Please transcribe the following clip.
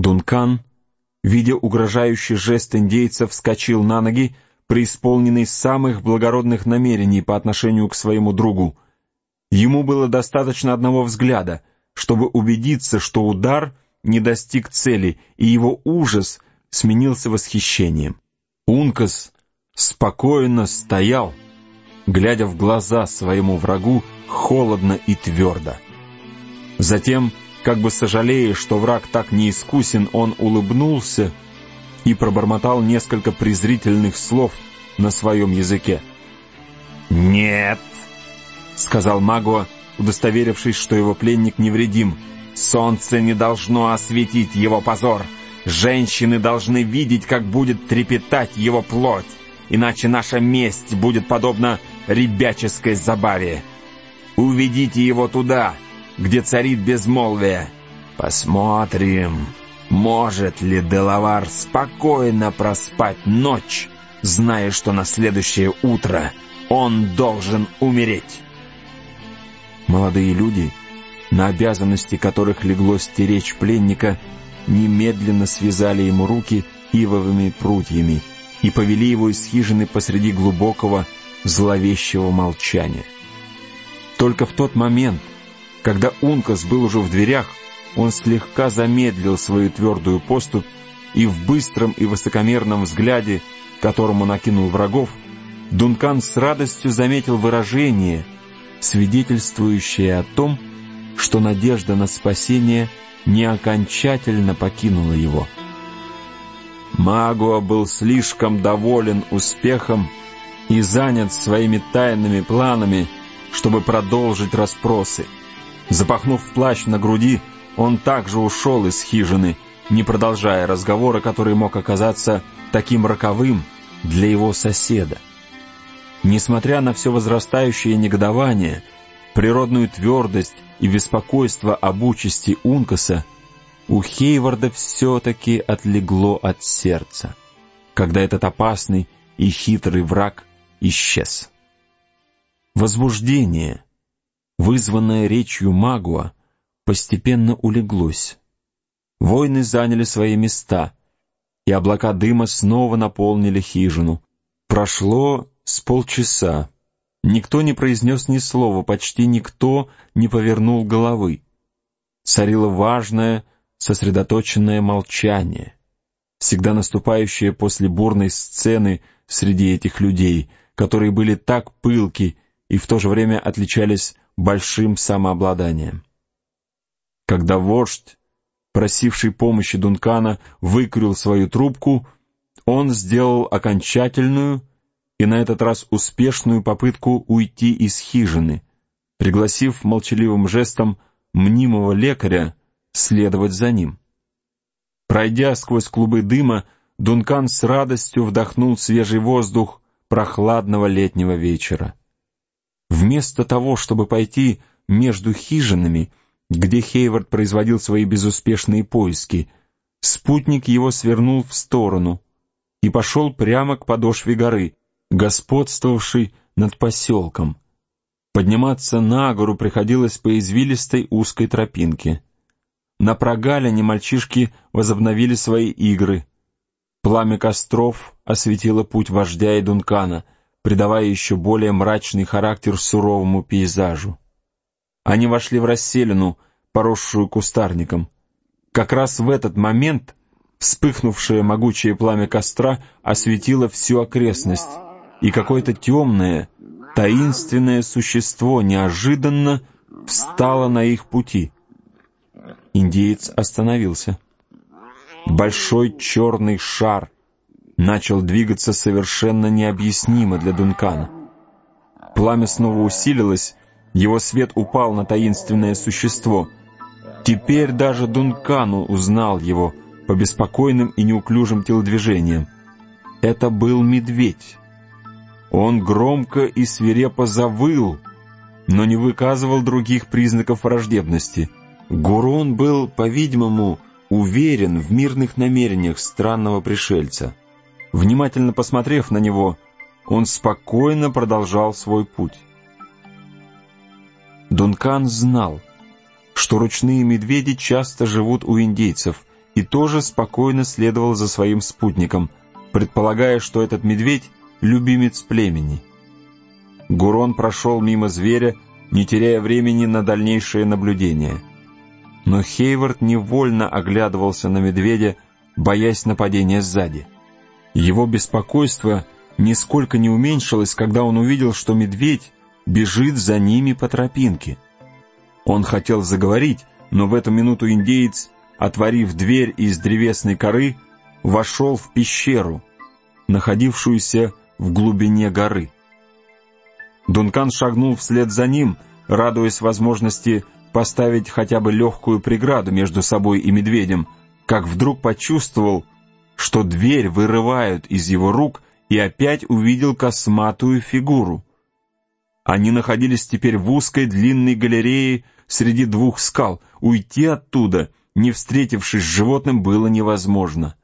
Дункан, видя угрожающий жест индейца, вскочил на ноги, преисполненный самых благородных намерений по отношению к своему другу. Ему было достаточно одного взгляда, чтобы убедиться, что удар не достиг цели, и его ужас сменился восхищением. Ункас спокойно стоял, глядя в глаза своему врагу холодно и твердо. Затем, как бы сожалея, что враг так неискусен, он улыбнулся и пробормотал несколько презрительных слов на своем языке. «Нет», — сказал Магуа, удостоверившись, что его пленник невредим, — «солнце не должно осветить его позор. Женщины должны видеть, как будет трепетать его плоть, иначе наша месть будет подобна ребяческой забаве. Уведите его туда, где царит безмолвие. Посмотрим, может ли Делавар спокойно проспать ночь, зная, что на следующее утро он должен умереть». Молодые люди, на обязанности которых легло стеречь пленника, немедленно связали ему руки ивовыми прутьями и повели его из хижины посреди глубокого, зловещего молчания. Только в тот момент, когда Ункас был уже в дверях, он слегка замедлил свою твердую поступь, и в быстром и высокомерном взгляде, которым он окинул врагов, Дункан с радостью заметил выражение, свидетельствующее о том, что надежда на спасение не окончательно покинула его. Магуа был слишком доволен успехом и занят своими тайными планами, чтобы продолжить расспросы. Запахнув плащ на груди, он также ушел из хижины, не продолжая разговора, который мог оказаться таким роковым для его соседа. Несмотря на все возрастающее негодование, природную твердость и беспокойство об участи Ункаса, у Хейварда все-таки отлегло от сердца, когда этот опасный и хитрый враг исчез. Возбуждение, вызванное речью Магуа, постепенно улеглось. Воины заняли свои места, и облака дыма снова наполнили хижину. Прошло с полчаса. Никто не произнес ни слова, почти никто не повернул головы. Царило важное, сосредоточенное молчание, всегда наступающее после бурной сцены среди этих людей, которые были так пылки и в то же время отличались большим самообладанием. Когда вождь, просивший помощи Дункана, выкурил свою трубку, он сделал окончательную и на этот раз успешную попытку уйти из хижины, пригласив молчаливым жестом мнимого лекаря следовать за ним. Пройдя сквозь клубы дыма, Дункан с радостью вдохнул свежий воздух прохладного летнего вечера. Вместо того, чтобы пойти между хижинами, где Хейвард производил свои безуспешные поиски, спутник его свернул в сторону и пошел прямо к подошве горы, господствовавшей над поселком. Подниматься на гору приходилось по извилистой узкой тропинке. На прогалине мальчишки возобновили свои игры. Пламя костров осветило путь вождя и Дункана, придавая еще более мрачный характер суровому пейзажу. Они вошли в расселину, поросшую кустарником. Как раз в этот момент вспыхнувшее могучее пламя костра осветило всю окрестность, и какое-то темное, таинственное существо неожиданно встало на их пути. Индеец остановился. Большой черный шар начал двигаться совершенно необъяснимо для Дункана. Пламя снова усилилось, его свет упал на таинственное существо. Теперь даже Дункану узнал его по беспокойным и неуклюжим телодвижениям. Это был медведь. Он громко и свирепо завыл, но не выказывал других признаков враждебности. Гурон был, по-видимому, уверен в мирных намерениях странного пришельца. Внимательно посмотрев на него, он спокойно продолжал свой путь. Дункан знал, что ручные медведи часто живут у индейцев и тоже спокойно следовал за своим спутником, предполагая, что этот медведь — любимец племени. Гурон прошел мимо зверя, не теряя времени на дальнейшее наблюдение. Но Хейвард невольно оглядывался на медведя, боясь нападения сзади. Его беспокойство нисколько не уменьшилось, когда он увидел, что медведь бежит за ними по тропинке. Он хотел заговорить, но в эту минуту индеец, отворив дверь из древесной коры, вошел в пещеру, находившуюся в глубине горы. Дункан шагнул вслед за ним, радуясь возможности поставить хотя бы легкую преграду между собой и медведем, как вдруг почувствовал, что дверь вырывают из его рук, и опять увидел косматую фигуру. Они находились теперь в узкой длинной галерее среди двух скал. Уйти оттуда, не встретившись с животным, было невозможно.